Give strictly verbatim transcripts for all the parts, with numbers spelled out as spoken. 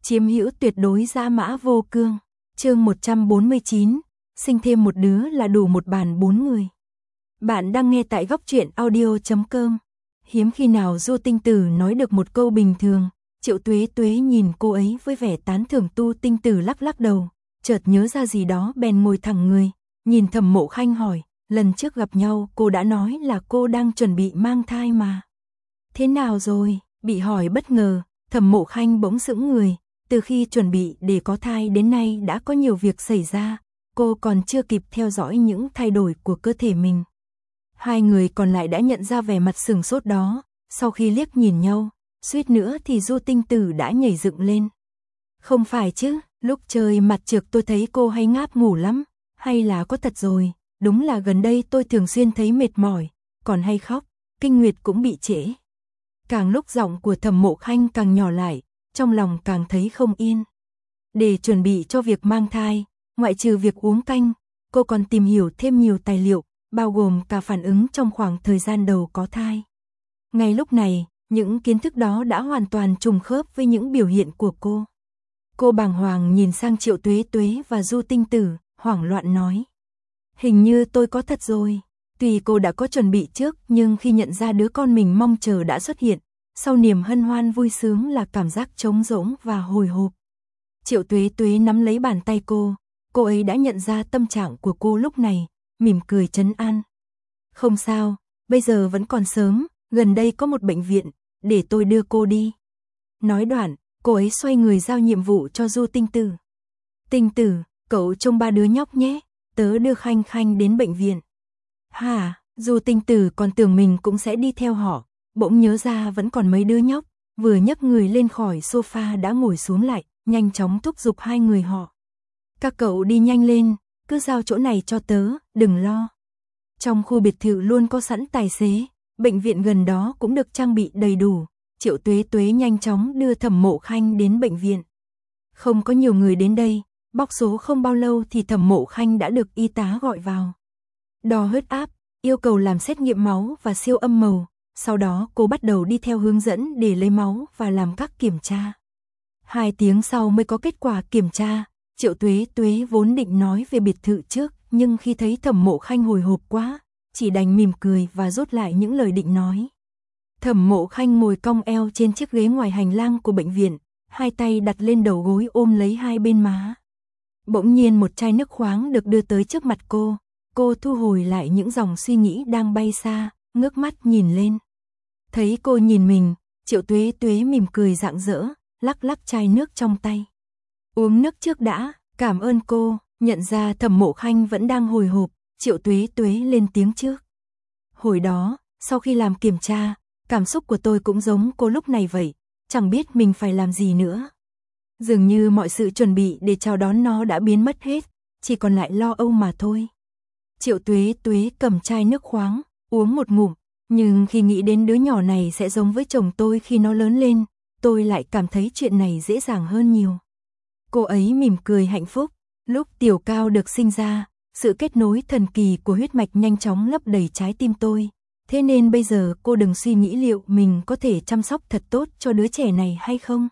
chiếm hữu tuyệt đối dã mã vô cương. Chương một trăm bốn mươi chín, sinh thêm một đứa là đủ một bàn bốn người. Bạn đang nghe tại góc truyện audio chấm com. Hiếm khi nào Du Tinh Tử nói được một câu bình thường, Triệu Tuế Tuế nhìn cô ấy với vẻ tán thưởng. Tu Tinh Tử lắc lắc đầu, chợt nhớ ra gì đó bèn ngồi thẳng người, nhìn Thẩm Mộ Khanh hỏi, lần trước gặp nhau cô đã nói là cô đang chuẩn bị mang thai mà. Thế nào rồi? Bị hỏi bất ngờ, Thẩm Mộ Khanh bỗng sững người, từ khi chuẩn bị để có thai đến nay đã có nhiều việc xảy ra, cô còn chưa kịp theo dõi những thay đổi của cơ thể mình. Hai người còn lại đã nhận ra vẻ mặt sửng sốt đó, sau khi liếc nhìn nhau, suýt nữa thì Du Tinh Tử đã nhảy dựng lên. Không phải chứ, lúc trời mặt trược tôi thấy cô hay ngáp ngủ lắm, hay là có thật rồi, đúng là gần đây tôi thường xuyên thấy mệt mỏi, còn hay khóc, kinh nguyệt cũng bị trễ. Càng lúc giọng của Thẩm Mộ Khanh càng nhỏ lại, trong lòng càng thấy không yên. Để chuẩn bị cho việc mang thai, ngoại trừ việc uống canh, cô còn tìm hiểu thêm nhiều tài liệu, bao gồm cả phản ứng trong khoảng thời gian đầu có thai. Ngay lúc này, những kiến thức đó đã hoàn toàn trùng khớp với những biểu hiện của cô. Cô bàng hoàng nhìn sang Triệu Tuế Tuế và Du Tinh Tử, hoảng loạn nói. Hình như tôi có thật rồi. Tuy cô đã có chuẩn bị trước, nhưng khi nhận ra đứa con mình mong chờ đã xuất hiện, sau niềm hân hoan vui sướng là cảm giác trống rỗng và hồi hộp. Triệu Tuế Tuế nắm lấy bàn tay cô, cô ấy đã nhận ra tâm trạng của cô lúc này, mỉm cười trấn an. Không sao, bây giờ vẫn còn sớm, gần đây có một bệnh viện, để tôi đưa cô đi. Nói đoạn, cô ấy xoay người giao nhiệm vụ cho Du Tinh Tử. Tinh Tử, cậu trông ba đứa nhóc nhé, tớ đưa Khanh Khanh đến bệnh viện. Hả, Du Tinh Tử còn tưởng mình cũng sẽ đi theo họ, bỗng nhớ ra vẫn còn mấy đứa nhóc, vừa nhấc người lên khỏi sofa đã ngồi xuống lại, nhanh chóng thúc giục hai người họ. Các cậu đi nhanh lên, cứ giao chỗ này cho tớ, đừng lo. Trong khu biệt thự luôn có sẵn tài xế, bệnh viện gần đó cũng được trang bị đầy đủ. Triệu Tuế Tuế nhanh chóng đưa Thẩm Mộ Khanh đến bệnh viện. Không có nhiều người đến đây, bóc số không bao lâu thì Thẩm Mộ Khanh đã được y tá gọi vào. Đo huyết áp, yêu cầu làm xét nghiệm máu và siêu âm màu, sau đó cô bắt đầu đi theo hướng dẫn để lấy máu và làm các kiểm tra. Hai tiếng sau mới có kết quả kiểm tra. Triệu Tuế Tuế vốn định nói về biệt thự trước, nhưng khi thấy Thẩm Mộ Khanh hồi hộp quá, chỉ đành mỉm cười và rút lại những lời định nói. Thẩm Mộ Khanh ngồi cong eo trên chiếc ghế ngoài hành lang của bệnh viện, hai tay đặt lên đầu gối ôm lấy hai bên má. Bỗng nhiên một chai nước khoáng được đưa tới trước mặt cô, cô thu hồi lại những dòng suy nghĩ đang bay xa, ngước mắt nhìn lên. Thấy cô nhìn mình, Triệu Tuế Tuế mỉm cười rạng rỡ, lắc lắc chai nước trong tay. Uống nước trước đã, cảm ơn cô. Nhận ra Thẩm Mộ Khanh vẫn đang hồi hộp, Triệu Tuế Tuế lên tiếng trước. Hồi đó, sau khi làm kiểm tra, cảm xúc của tôi cũng giống cô lúc này vậy, chẳng biết mình phải làm gì nữa. Dường như mọi sự chuẩn bị để chào đón nó đã biến mất hết, chỉ còn lại lo âu mà thôi. Triệu Tuế Tuế cầm chai nước khoáng, uống một ngụm, nhưng khi nghĩ đến đứa nhỏ này sẽ giống với chồng tôi khi nó lớn lên, tôi lại cảm thấy chuyện này dễ dàng hơn nhiều. Cô ấy mỉm cười hạnh phúc. Lúc Tiểu Cao được sinh ra, sự kết nối thần kỳ của huyết mạch nhanh chóng lấp đầy trái tim tôi. Thế nên bây giờ cô đừng suy nghĩ liệu mình có thể chăm sóc thật tốt cho đứa trẻ này hay không.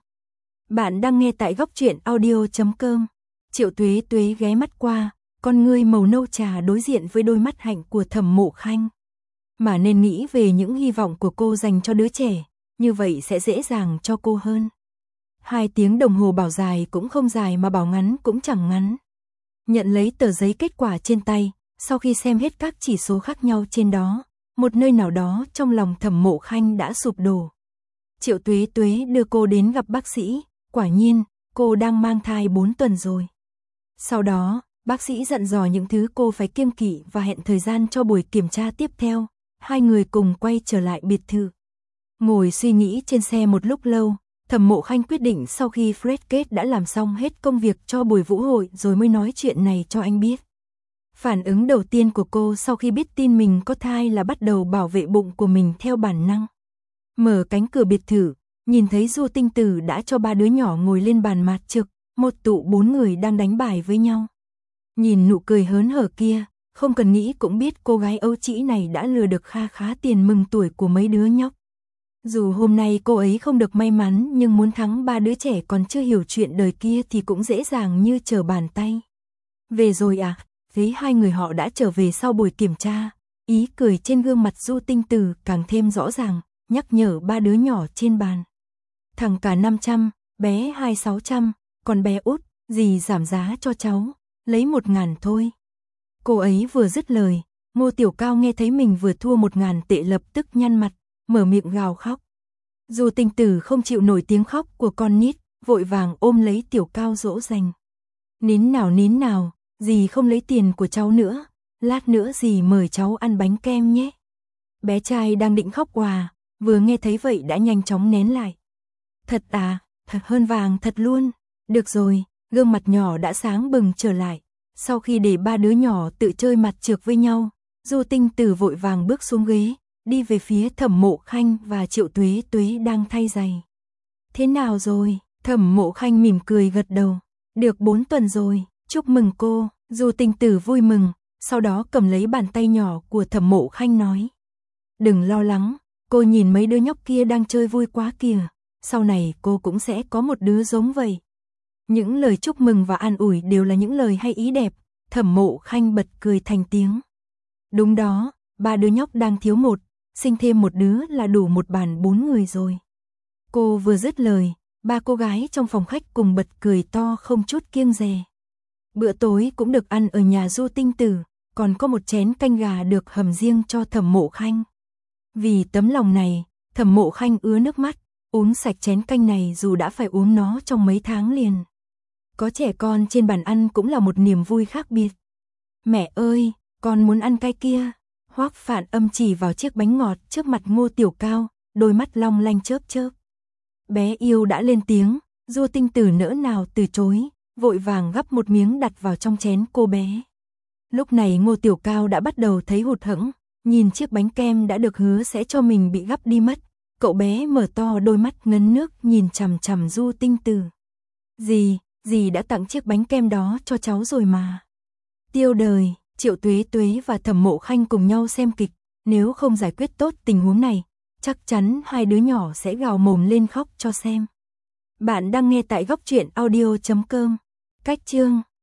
Bạn đang nghe tại góc truyện audio chấm com. Triệu Tuế Tuế ghé mắt qua, con ngươi màu nâu trà đối diện với đôi mắt hạnh của Thẩm Mộ Khanh. Mà nên nghĩ về những hy vọng của cô dành cho đứa trẻ, như vậy sẽ dễ dàng cho cô hơn. Hai tiếng đồng hồ bảo dài cũng không dài mà bảo ngắn cũng chẳng ngắn. Nhận lấy tờ giấy kết quả trên tay, sau khi xem hết các chỉ số khác nhau trên đó, một nơi nào đó trong lòng Thẩm Mộ Khanh đã sụp đổ. Triệu Tuế Tuế đưa cô đến gặp bác sĩ, quả nhiên, cô đang mang thai bốn tuần rồi. Sau đó, bác sĩ dặn dò những thứ cô phải kiêng kỵ và hẹn thời gian cho buổi kiểm tra tiếp theo. Hai người cùng quay trở lại biệt thự. Ngồi suy nghĩ trên xe một lúc lâu, Thẩm Mộ Khanh quyết định sau khi Fred Kate đã làm xong hết công việc cho buổi vũ hội rồi mới nói chuyện này cho anh biết. Phản ứng đầu tiên của cô sau khi biết tin mình có thai là bắt đầu bảo vệ bụng của mình theo bản năng. Mở cánh cửa biệt thự, nhìn thấy Du Tinh Tử đã cho ba đứa nhỏ ngồi lên bàn mạt trực, một tụ bốn người đang đánh bài với nhau. Nhìn nụ cười hớn hở kia, không cần nghĩ cũng biết cô gái ấu trĩ này đã lừa được kha khá tiền mừng tuổi của mấy đứa nhóc. Dù hôm nay cô ấy không được may mắn nhưng muốn thắng ba đứa trẻ còn chưa hiểu chuyện đời kia thì cũng dễ dàng như trở bàn tay. Về rồi à? Thấy hai người họ đã trở về sau buổi kiểm tra, ý cười trên gương mặt Du Tinh Từ càng thêm rõ ràng, nhắc nhở ba đứa nhỏ trên bàn. Thằng cả năm trăm, bé hai sáu trăm, còn bé út, dì giảm giá cho cháu, lấy một ngàn thôi. Cô ấy vừa dứt lời, Ngô Tiểu Cao nghe thấy mình vừa thua một ngàn tệ lập tức nhăn mặt, mở miệng gào khóc. Du Tinh Tử không chịu nổi tiếng khóc của con nít, vội vàng ôm lấy Tiểu Cao dỗ dành. Nín nào nín nào, dì không lấy tiền của cháu nữa, lát nữa dì mời cháu ăn bánh kem nhé. Bé trai đang định khóc òa, vừa nghe thấy vậy đã nhanh chóng nén lại. Thật à, thật hơn vàng thật luôn. Được rồi, gương mặt nhỏ đã sáng bừng trở lại. Sau khi để ba đứa nhỏ tự chơi mặt trược với nhau, Du Tinh Tử vội vàng bước xuống ghế, đi về phía Thẩm Mộ Khanh và Triệu Tuế Tuế đang thay giày. Thế nào rồi? Thẩm Mộ Khanh mỉm cười gật đầu. Được bốn tuần rồi, chúc mừng cô. Du Tinh Tử vui mừng, sau đó cầm lấy bàn tay nhỏ của Thẩm Mộ Khanh nói. Đừng lo lắng, cô nhìn mấy đứa nhóc kia đang chơi vui quá kìa, sau này cô cũng sẽ có một đứa giống vậy. Những lời chúc mừng và an ủi đều là những lời hay ý đẹp, Thẩm Mộ Khanh bật cười thành tiếng. Đúng đó, ba đứa nhóc đang thiếu một, sinh thêm một đứa là đủ một bàn bốn người rồi. Cô vừa dứt lời, ba cô gái trong phòng khách cùng bật cười to không chút kiêng dè. Bữa tối cũng được ăn ở nhà Du Tinh Tử, còn có một chén canh gà được hầm riêng cho Thẩm Mộ Khanh. Vì tấm lòng này, Thẩm Mộ Khanh ứa nước mắt, uống sạch chén canh này dù đã phải uống nó trong mấy tháng liền. Có trẻ con trên bàn ăn cũng là một niềm vui khác biệt. Mẹ ơi, con muốn ăn cái kia. Hoắc Phạn Âm chỉ vào chiếc bánh ngọt trước mặt Ngô Tiểu Cao, đôi mắt long lanh chớp chớp. Bé yêu đã lên tiếng, Du Tinh Tử nỡ nào từ chối, vội vàng gắp một miếng đặt vào trong chén cô bé. Lúc này Ngô Tiểu Cao đã bắt đầu thấy hụt hẫng, nhìn chiếc bánh kem đã được hứa sẽ cho mình bị gắp đi mất. Cậu bé mở to đôi mắt ngấn nước nhìn chằm chằm Du Tinh Tử. Dì, dì đã tặng chiếc bánh kem đó cho cháu rồi mà. Tiêu Đời, Triệu Tuế Tuế và Thẩm Mộ Khanh cùng nhau xem kịch, nếu không giải quyết tốt tình huống này, chắc chắn hai đứa nhỏ sẽ gào mồm lên khóc cho xem. Bạn đang nghe tại góc truyện audio chấm com. Cách chương